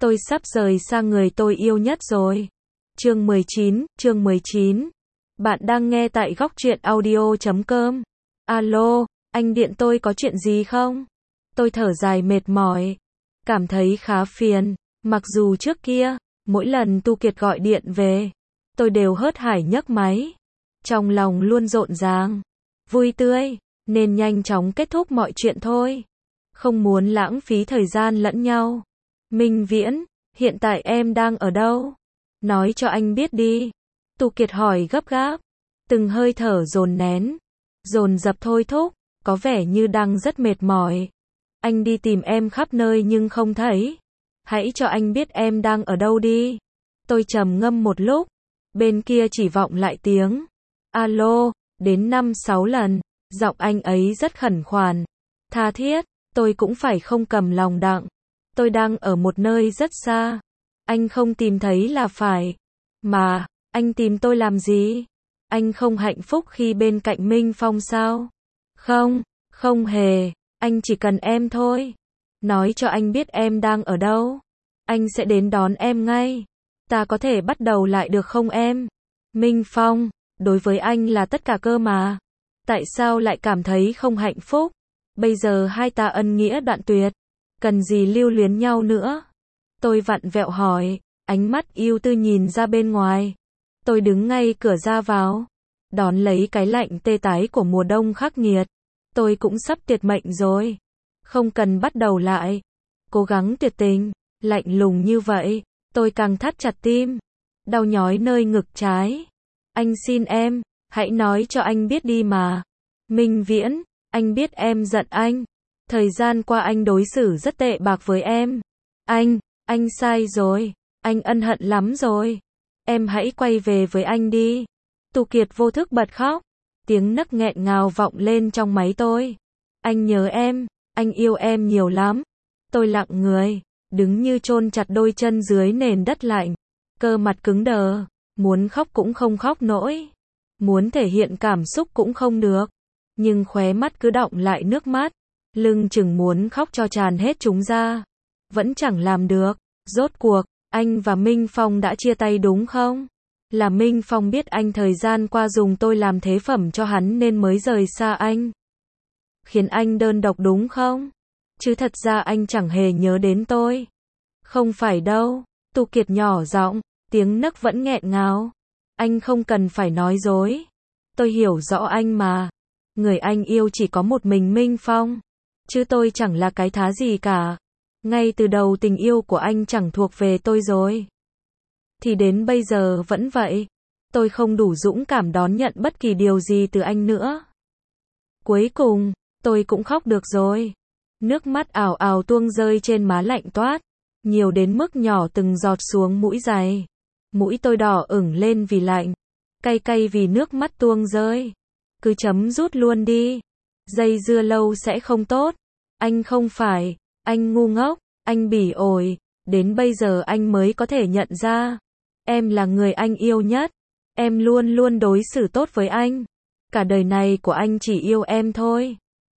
Tôi sắp rời xa người tôi yêu nhất rồi. Chương 19. Bạn đang nghe tại góc truyện audio.com. Alo, anh điện tôi có chuyện gì không? Tôi thở dài mệt mỏi. Cảm thấy khá phiền. Mặc dù trước kia, mỗi lần Tu Kiệt gọi điện về, tôi đều hớt hải nhấc máy. Trong lòng luôn rộn ràng, vui tươi, nên nhanh chóng kết thúc mọi chuyện thôi. Không muốn lãng phí thời gian lẫn nhau. Minh Viễn, hiện tại em đang ở đâu? Nói cho anh biết đi. Tu Kiệt hỏi gấp gáp. Từng hơi thở dồn nén, dồn dập thôi thúc, có vẻ như đang rất mệt mỏi. Anh đi tìm em khắp nơi nhưng không thấy. Hãy cho anh biết em đang ở đâu đi. Tôi trầm ngâm một lúc. Bên kia chỉ vọng lại tiếng alo, đến 5-6 lần. Giọng anh ấy rất khẩn khoản, tha thiết. Tôi cũng phải không cầm lòng đặng. Tôi đang ở một nơi rất xa. Anh không tìm thấy là phải. Mà, anh tìm tôi làm gì? Anh không hạnh phúc khi bên cạnh Minh Phong sao? Không, không hề. Anh chỉ cần em thôi. Nói cho anh biết em đang ở đâu. Anh sẽ đến đón em ngay. Ta có thể bắt đầu lại được không em? Minh Phong, đối với anh là tất cả cơ mà. Tại sao lại cảm thấy không hạnh phúc? Bây giờ hai ta ân nghĩa đoạn tuyệt. Cần gì lưu luyến nhau nữa? Tôi vặn vẹo hỏi, ánh mắt yêu tư nhìn ra bên ngoài. Tôi đứng ngay cửa ra vào, đón lấy cái lạnh tê tái của mùa đông khắc nghiệt. Tôi cũng sắp tuyệt mệnh rồi. Không cần bắt đầu lại. Cố gắng tuyệt tình, lạnh lùng như vậy. Tôi càng thắt chặt tim, đau nhói nơi ngực trái. Anh xin em, hãy nói cho anh biết đi mà. Minh Viễn, anh biết em giận anh. Thời gian qua anh đối xử rất tệ bạc với em. Anh sai rồi. Anh ân hận lắm rồi. Em hãy quay về với anh đi. Tu Kiệt vô thức bật khóc. Tiếng nấc nghẹn ngào vọng lên trong máy tôi. Anh nhớ em, anh yêu em nhiều lắm. Tôi lặng người, đứng như chôn chặt đôi chân dưới nền đất lạnh. Cơ mặt cứng đờ, muốn khóc cũng không khóc nổi. Muốn thể hiện cảm xúc cũng không được. Nhưng khóe mắt cứ đọng lại nước mắt. Lưng chừng muốn khóc cho tràn hết chúng ra. Vẫn chẳng làm được. Rốt cuộc, anh và Minh Phong đã chia tay đúng không? Là Minh Phong biết anh thời gian qua dùng tôi làm thế phẩm cho hắn nên mới rời xa anh. Khiến anh đơn độc đúng không? Chứ thật ra anh chẳng hề nhớ đến tôi. Không phải đâu. Tu Kiệt nhỏ giọng, tiếng nấc vẫn nghẹn ngào. Anh không cần phải nói dối. Tôi hiểu rõ anh mà. Người anh yêu chỉ có một mình Minh Phong. Chứ tôi chẳng là cái thá gì cả. Ngay từ đầu tình yêu của anh chẳng thuộc về tôi rồi. Thì đến bây giờ vẫn vậy. Tôi không đủ dũng cảm đón nhận bất kỳ điều gì từ anh nữa. Cuối cùng, tôi cũng khóc được rồi. Nước mắt ào ào tuông rơi trên má lạnh toát. Nhiều đến mức nhỏ từng giọt xuống mũi dày. Mũi tôi đỏ ửng lên vì lạnh. Cay cay vì nước mắt tuông rơi. Cứ chấm dút luôn đi. Dây dưa lâu sẽ không tốt. Anh không phải. Anh ngu ngốc. Anh bỉ ổi. Đến bây giờ anh mới có thể nhận ra. Em là người anh yêu nhất. Em luôn luôn đối xử tốt với anh. Cả đời này của anh chỉ yêu em thôi.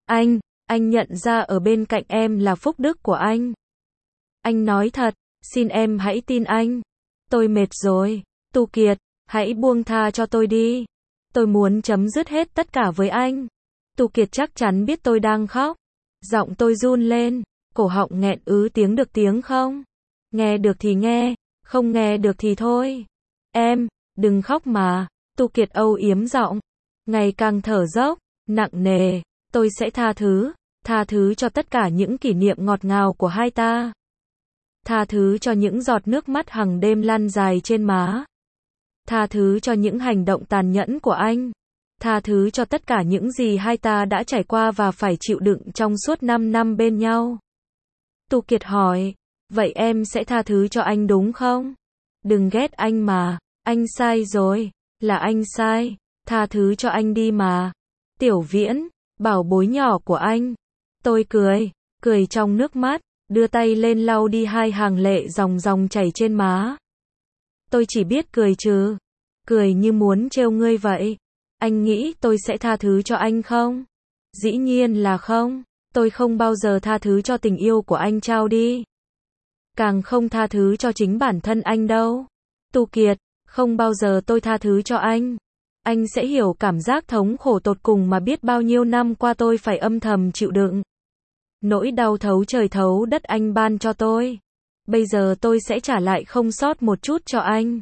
Anh nhận ra ở bên cạnh em là phúc đức của anh. Anh nói thật, xin em hãy tin anh. Tôi mệt rồi. Tu Kiệt, hãy buông tha cho tôi đi. Tôi muốn chấm dứt hết tất cả với anh. Tu Kiệt chắc chắn biết tôi đang khóc. Giọng tôi run lên, cổ họng nghẹn ứ tiếng được tiếng không? Nghe được thì nghe, không nghe được thì thôi. Em, đừng khóc mà. Tu Kiệt âu yếm giọng, ngày càng thở dốc, nặng nề. Tôi sẽ tha thứ cho tất cả những kỷ niệm ngọt ngào của hai ta. Tha thứ cho những giọt nước mắt hằng đêm lăn dài trên má. Tha thứ cho những hành động tàn nhẫn của anh. Tha thứ cho tất cả những gì hai ta đã trải qua và phải chịu đựng trong suốt 5 năm bên nhau. Tu Kiệt hỏi, vậy em sẽ tha thứ cho anh đúng không? Đừng ghét anh mà, anh sai rồi, là anh sai, tha thứ cho anh đi mà. Tiểu Viễn, bảo bối nhỏ của anh. Tôi cười trong nước mắt, đưa tay lên lau đi hai hàng lệ ròng ròng chảy trên má. Tôi chỉ biết cười chứ, cười như muốn trêu ngươi vậy. Anh nghĩ tôi sẽ tha thứ cho anh không? Dĩ nhiên là không, tôi không bao giờ tha thứ cho tình yêu của anh trao đi. càng không tha thứ cho chính bản thân anh đâu. Tu Kiệt, không bao giờ tôi tha thứ cho anh. Anh sẽ hiểu cảm giác thống khổ tột cùng mà biết bao nhiêu năm qua tôi phải âm thầm chịu đựng. Nỗi đau thấu trời thấu đất anh ban cho tôi. Bây giờ tôi sẽ trả lại không sót một chút cho anh.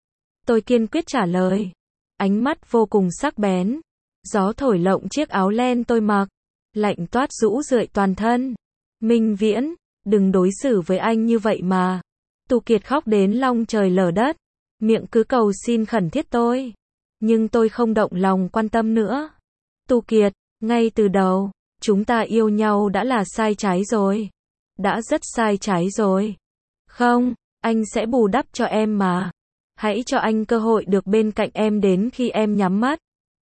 Tôi kiên quyết trả lời. Ánh mắt vô cùng sắc bén. Gió thổi lộng chiếc áo len tôi mặc. Lạnh toát rũ rượi toàn thân. Minh Viễn, đừng đối xử với anh như vậy mà. Tu Kiệt khóc đến long trời lở đất. Miệng cứ cầu xin khẩn thiết tôi. Nhưng tôi không động lòng quan tâm nữa. Tu Kiệt, ngay từ đầu, chúng ta yêu nhau đã là sai trái rồi. Đã rất sai trái rồi. Không, anh sẽ bù đắp cho em mà. Hãy cho anh cơ hội được bên cạnh em đến khi em nhắm mắt.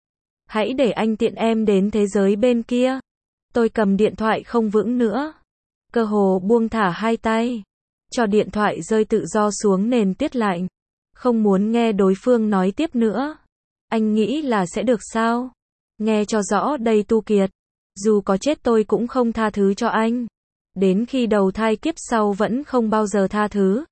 Hãy để anh tiện em đến thế giới bên kia. Tôi cầm điện thoại không vững nữa. Cơ hồ buông thả hai tay. Cho điện thoại rơi tự do xuống nền tuyết lạnh. Không muốn nghe đối phương nói tiếp nữa. Anh nghĩ là sẽ được sao? Nghe cho rõ đây Tu Kiệt. Dù có chết tôi cũng không tha thứ cho anh. Đến khi đầu thai kiếp sau vẫn không bao giờ tha thứ.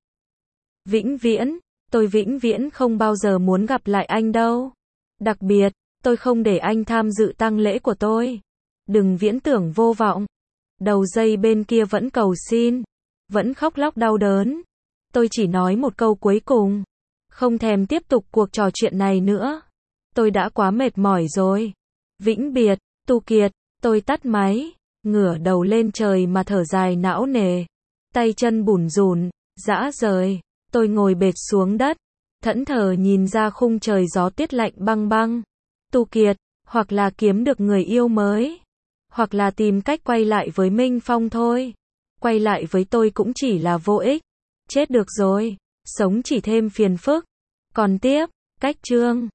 Vĩnh viễn, tôi vĩnh viễn không bao giờ muốn gặp lại anh đâu. Đặc biệt, tôi không để anh tham dự tang lễ của tôi. Đừng viễn tưởng vô vọng. Đầu dây bên kia vẫn cầu xin. Vẫn khóc lóc đau đớn. Tôi chỉ nói một câu cuối cùng. Không thèm tiếp tục cuộc trò chuyện này nữa. Tôi đã quá mệt mỏi rồi. Vĩnh biệt, Tu Kiệt, tôi tắt máy. Ngửa đầu lên trời mà thở dài não nề. Tay chân bủn rủn, rã rời. Tôi ngồi bệt xuống đất. Thẫn thờ nhìn ra khung trời gió tiết lạnh băng băng. Tu Kiệt, hoặc là kiếm được người yêu mới. Hoặc là tìm cách quay lại với Minh Phong thôi. Quay lại với tôi cũng chỉ là vô ích. Chết được rồi. Sống chỉ thêm phiền phức. Còn tiếp, cách chương.